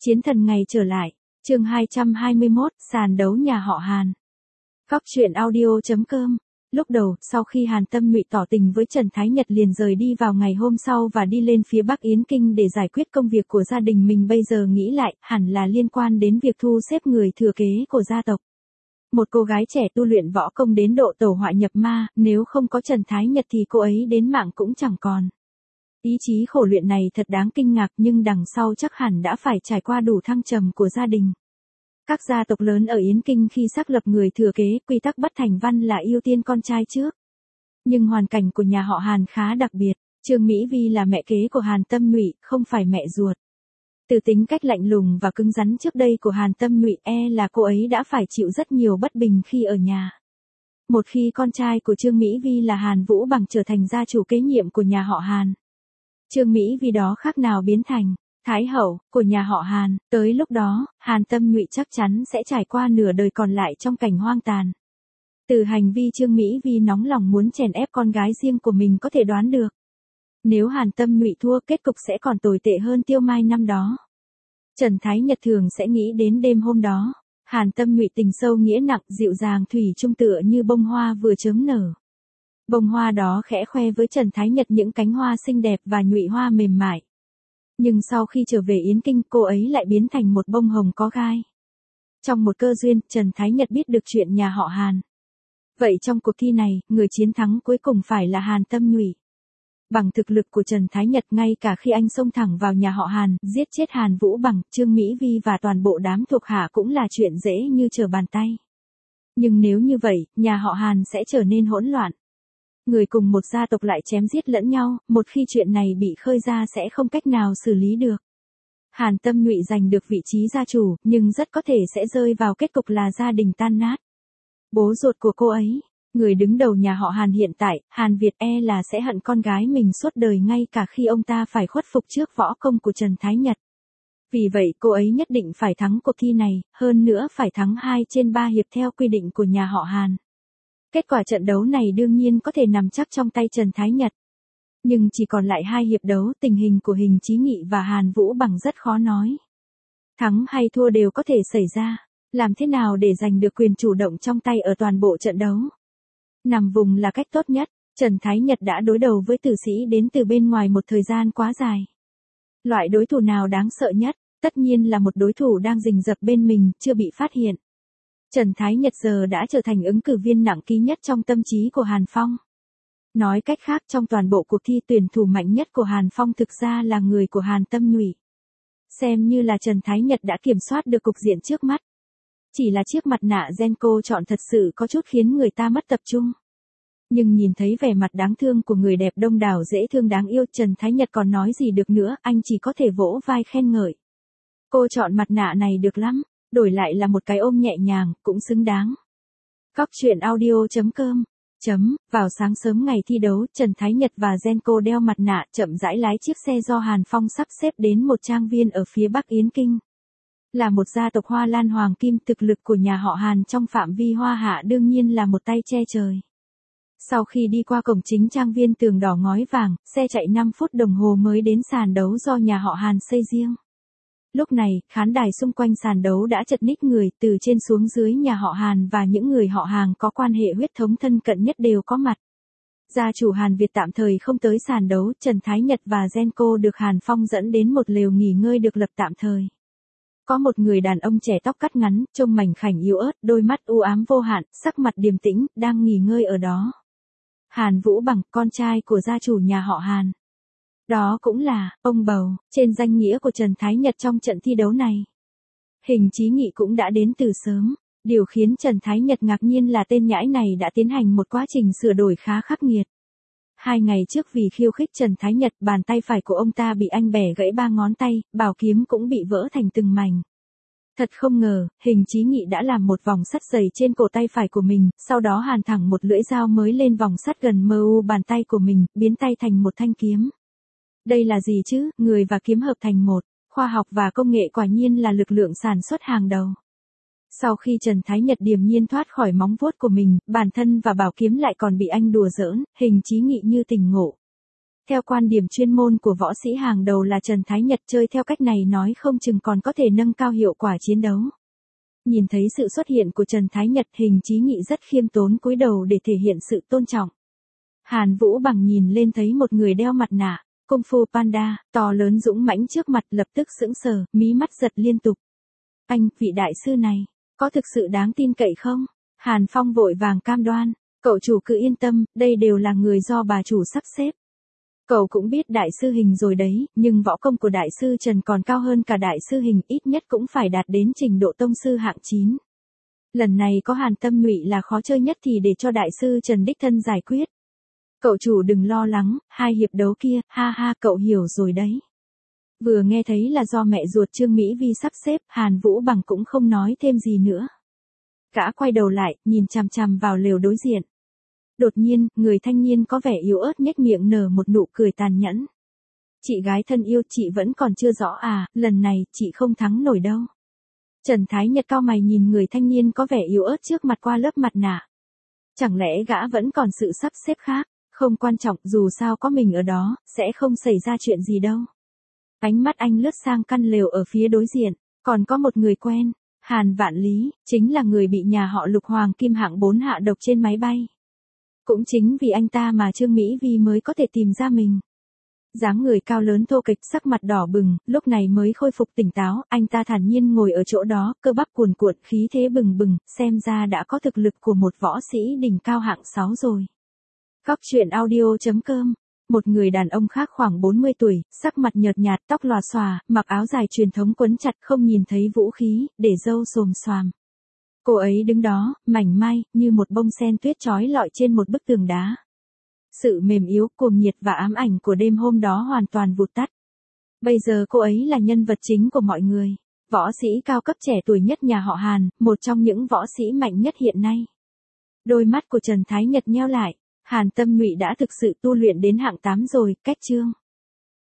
Chiến thần ngày trở lại, chương 221, sàn đấu nhà họ Hàn. Góc truyện audio.com. Lúc đầu, sau khi Hàn Tâm Nhụy tỏ tình với Trần Thái Nhật liền rời đi vào ngày hôm sau và đi lên phía Bắc Yến Kinh để giải quyết công việc của gia đình mình, bây giờ nghĩ lại, hẳn là liên quan đến việc thu xếp người thừa kế của gia tộc. Một cô gái trẻ tu luyện võ công đến độ tẩu hỏa nhập ma, nếu không có Trần Thái Nhật thì cô ấy đến mạng cũng chẳng còn. Ý chí khổ luyện này thật đáng kinh ngạc, nhưng đằng sau chắc hẳn đã phải trải qua đủ thăng trầm của gia đình. Các gia tộc lớn ở Yến Kinh khi xác lập người thừa kế, quy tắc bất thành văn là ưu tiên con trai trước. Nhưng hoàn cảnh của nhà họ Hàn khá đặc biệt, Trương Mỹ Vi là mẹ kế của Hàn Tâm Nhụy, không phải mẹ ruột. Từ tính cách lạnh lùng và cứng rắn trước đây của Hàn Tâm Nhụy, là cô ấy đã phải chịu rất nhiều bất bình khi ở nhà. Một khi con trai của Trương Mỹ Vi là Hàn Vũ Bằng trở thành gia chủ kế nhiệm của nhà họ Hàn, Trương Mỹ Vi đó khác nào biến thành Thái hậu của nhà họ Hàn, tới lúc đó, Hàn Tâm Nhụy chắc chắn sẽ trải qua nửa đời còn lại trong cảnh hoang tàn. Từ hành vi Trương Mỹ Vi nóng lòng muốn chèn ép con gái riêng của mình có thể đoán được. Nếu Hàn Tâm Nhụy thua, kết cục sẽ còn tồi tệ hơn Tiêu Mai năm đó. Trần Thái Nhật thường sẽ nghĩ đến đêm hôm đó. Hàn Tâm Nhụy tình sâu nghĩa nặng, dịu dàng thủy chung tựa như bông hoa vừa chớm nở. Bông hoa đó khẽ khoe với Trần Thái Nhật những cánh hoa xinh đẹp và nhụy hoa mềm mại. Nhưng sau khi trở về Yến Kinh, cô ấy lại biến thành một bông hồng có gai. Trong một cơ duyên, Trần Thái Nhật biết được chuyện nhà họ Hàn. Vậy trong cuộc thi này, người chiến thắng cuối cùng phải là Hàn Tâm Nhụy. Bằng thực lực của Trần Thái Nhật, ngay cả khi anh xông thẳng vào nhà họ Hàn, giết chết Hàn Vũ Bằng, Trương Mỹ Vi và toàn bộ đám thuộc hạ cũng là chuyện dễ như trở bàn tay. Nhưng nếu như vậy, nhà họ Hàn sẽ trở nên hỗn loạn. Người cùng một gia tộc lại chém giết lẫn nhau, một khi chuyện này bị khơi ra sẽ không cách nào xử lý được. Hàn Tâm Nhụy giành được vị trí gia chủ, nhưng rất có thể sẽ rơi vào kết cục là gia đình tan nát. Bố ruột của cô ấy, người đứng đầu nhà họ Hàn hiện tại, Hàn Việt, là sẽ hận con gái mình suốt đời ngay cả khi ông ta phải khuất phục trước võ công của Trần Thái Nhật. Vì vậy cô ấy nhất định phải thắng cuộc thi này, hơn nữa phải thắng 2 trên 3 hiệp theo quy định của nhà họ Hàn. Kết quả trận đấu này đương nhiên có thể nằm chắc trong tay Trần Thái Nhật. Nhưng chỉ còn lại 2 hiệp đấu, tình hình của Hình Chí Nghị và Hàn Vũ Bằng rất khó nói. Thắng hay thua đều có thể xảy ra. Làm thế nào để giành được quyền chủ động trong tay ở toàn bộ trận đấu? Nằm vùng là cách tốt nhất. Trần Thái Nhật đã đối đầu với tử sĩ đến từ bên ngoài một thời gian quá dài. Loại đối thủ nào đáng sợ nhất? Tất nhiên là một đối thủ đang rình rập bên mình, chưa bị phát hiện. Trần Thái Nhật giờ đã trở thành ứng cử viên nặng ký nhất trong tâm trí của Hàn Phong. Nói cách khác, trong toàn bộ cuộc thi, tuyển thủ mạnh nhất của Hàn Phong thực ra là người của Hàn Tâm Nhụy. Xem như là Trần Thái Nhật đã kiểm soát được cục diện trước mắt. Chỉ là chiếc mặt nạ gen cô chọn thật sự có chút khiến người ta mất tập trung. Nhưng nhìn thấy vẻ mặt đáng thương của người đẹp đông đảo dễ thương đáng yêu, Trần Thái Nhật còn nói gì được nữa, anh chỉ có thể vỗ vai khen ngợi. Cô chọn mặt nạ này được lắm. Đổi lại là một cái ôm nhẹ nhàng, cũng xứng đáng. Góc truyện audio.com. Vào sáng sớm ngày thi đấu, Trần Thái Nhật và Genco đeo mặt nạ chậm rãi lái chiếc xe do Hàn Phong sắp xếp đến một trang viên ở phía Bắc Yến Kinh. Là một gia tộc Hoa Lan Hoàng Kim, thực lực của nhà họ Hàn trong phạm vi Hoa Hạ đương nhiên là một tay che trời. Sau khi đi qua cổng chính trang viên tường đỏ ngói vàng, xe chạy 5 phút đồng hồ mới đến sàn đấu do nhà họ Hàn xây riêng. Lúc này, khán đài xung quanh sàn đấu đã chật ních người, từ trên xuống dưới nhà họ Hàn và những người họ hàng có quan hệ huyết thống thân cận nhất đều có mặt. Gia chủ Hàn Việt tạm thời không tới sàn đấu, Trần Thái Nhật và Genco được Hàn Phong dẫn đến một lều nghỉ ngơi được lập tạm thời. Có một người đàn ông trẻ tóc cắt ngắn, trông mảnh khảnh yếu ớt, đôi mắt u ám vô hạn, sắc mặt điềm tĩnh, đang nghỉ ngơi ở đó. Hàn Vũ Bằng, con trai của gia chủ nhà họ Hàn. Đó cũng là ông bầu trên danh nghĩa của Trần Thái Nhật trong trận thi đấu này. Hình Chí Nghị cũng đã đến từ sớm. Điều khiến Trần Thái Nhật ngạc nhiên là tên nhãi này đã tiến hành một quá trình sửa đổi khá khắc nghiệt. 2 ngày trước vì khiêu khích Trần Thái Nhật, bàn tay phải của ông ta bị anh bẻ gãy 3 ngón tay, bảo kiếm cũng bị vỡ thành từng mảnh. Thật không ngờ, Hình Chí Nghị đã làm một vòng sắt dày trên cổ tay phải của mình, sau đó hàn thẳng một lưỡi dao mới lên vòng sắt gần mu bàn tay của mình, biến tay thành một thanh kiếm. Đây là gì chứ, người và kiếm hợp thành một, khoa học và công nghệ quả nhiên là lực lượng sản xuất hàng đầu. Sau khi Trần Thái Nhật điềm nhiên thoát khỏi móng vuốt của mình, bản thân và bảo kiếm lại còn bị anh đùa giỡn, Hình Chí Nghị như tỉnh ngộ. Theo quan điểm chuyên môn của võ sĩ hàng đầu là Trần Thái Nhật, chơi theo cách này nói không chừng còn có thể nâng cao hiệu quả chiến đấu. Nhìn thấy sự xuất hiện của Trần Thái Nhật, Hình Chí Nghị rất khiêm tốn cúi đầu để thể hiện sự tôn trọng. Hàn Vũ Bằng nhìn lên thấy một người đeo mặt nạ, Kung Fu Panda, to lớn dũng mãnh trước mặt, lập tức sững sờ, mí mắt giật liên tục. Anh, vị đại sư này, có thực sự đáng tin cậy không? Hàn Phong vội vàng cam đoan, cậu chủ cứ yên tâm, đây đều là người do bà chủ sắp xếp. Cậu cũng biết đại sư Hình rồi đấy, nhưng võ công của đại sư Trần còn cao hơn cả đại sư Hình, ít nhất cũng phải đạt đến trình độ tông sư hạng 9. Lần này có Hàn Tâm Nhụy là khó chơi nhất thì để cho đại sư Trần đích thân giải quyết. Cậu chủ đừng lo lắng, 2 hiệp đấu kia, ha ha, cậu hiểu rồi đấy. Vừa nghe thấy là do mẹ ruột Trương Mỹ Vi sắp xếp, Hàn Vũ Bằng cũng không nói thêm gì nữa. Gã quay đầu lại, nhìn chằm chằm vào lều đối diện. Đột nhiên, người thanh niên có vẻ yếu ớt nhếch miệng nở một nụ cười tàn nhẫn. Chị gái thân yêu, chị vẫn còn chưa rõ à, lần này, chị không thắng nổi đâu. Trần Thái Nhật cau mày nhìn người thanh niên có vẻ yếu ớt trước mặt qua lớp mặt nạ. Chẳng lẽ gã vẫn còn sự sắp xếp khác? Không quan trọng, dù sao có mình ở đó, sẽ không xảy ra chuyện gì đâu. Ánh mắt anh lướt sang căn lều ở phía đối diện, còn có một người quen, Hàn Vạn Lý, chính là người bị nhà họ Lục Hoàng Kim hạng 4 hạ độc trên máy bay. Cũng chính vì anh ta mà Trương Mỹ Vi mới có thể tìm ra mình. Dáng người cao lớn thô kệch, sắc mặt đỏ bừng, lúc này mới khôi phục tỉnh táo, anh ta thản nhiên ngồi ở chỗ đó, cơ bắp cuồn cuộn, khí thế bừng bừng, xem ra đã có thực lực của một võ sĩ đỉnh cao hạng 6 rồi. Góc truyện audio.com. Một người đàn ông khác khoảng 40 tuổi, sắc mặt nhợt nhạt, tóc lòa xòa, mặc áo dài truyền thống quấn chặt, không nhìn thấy vũ khí, để râu xồm xoàm. Cô ấy đứng đó, mảnh mai, như một bông sen tuyết trói lọi trên một bức tường đá. Sự mềm yếu, cuồng nhiệt và ám ảnh của đêm hôm đó hoàn toàn vụt tắt. Bây giờ cô ấy là nhân vật chính của mọi người. Võ sĩ cao cấp trẻ tuổi nhất nhà họ Hàn, một trong những võ sĩ mạnh nhất hiện nay. Đôi mắt của Trần Thái Nhật nheo lại. Hàn Tâm Nhụy đã thực sự tu luyện đến hạng 8 rồi, cách chương.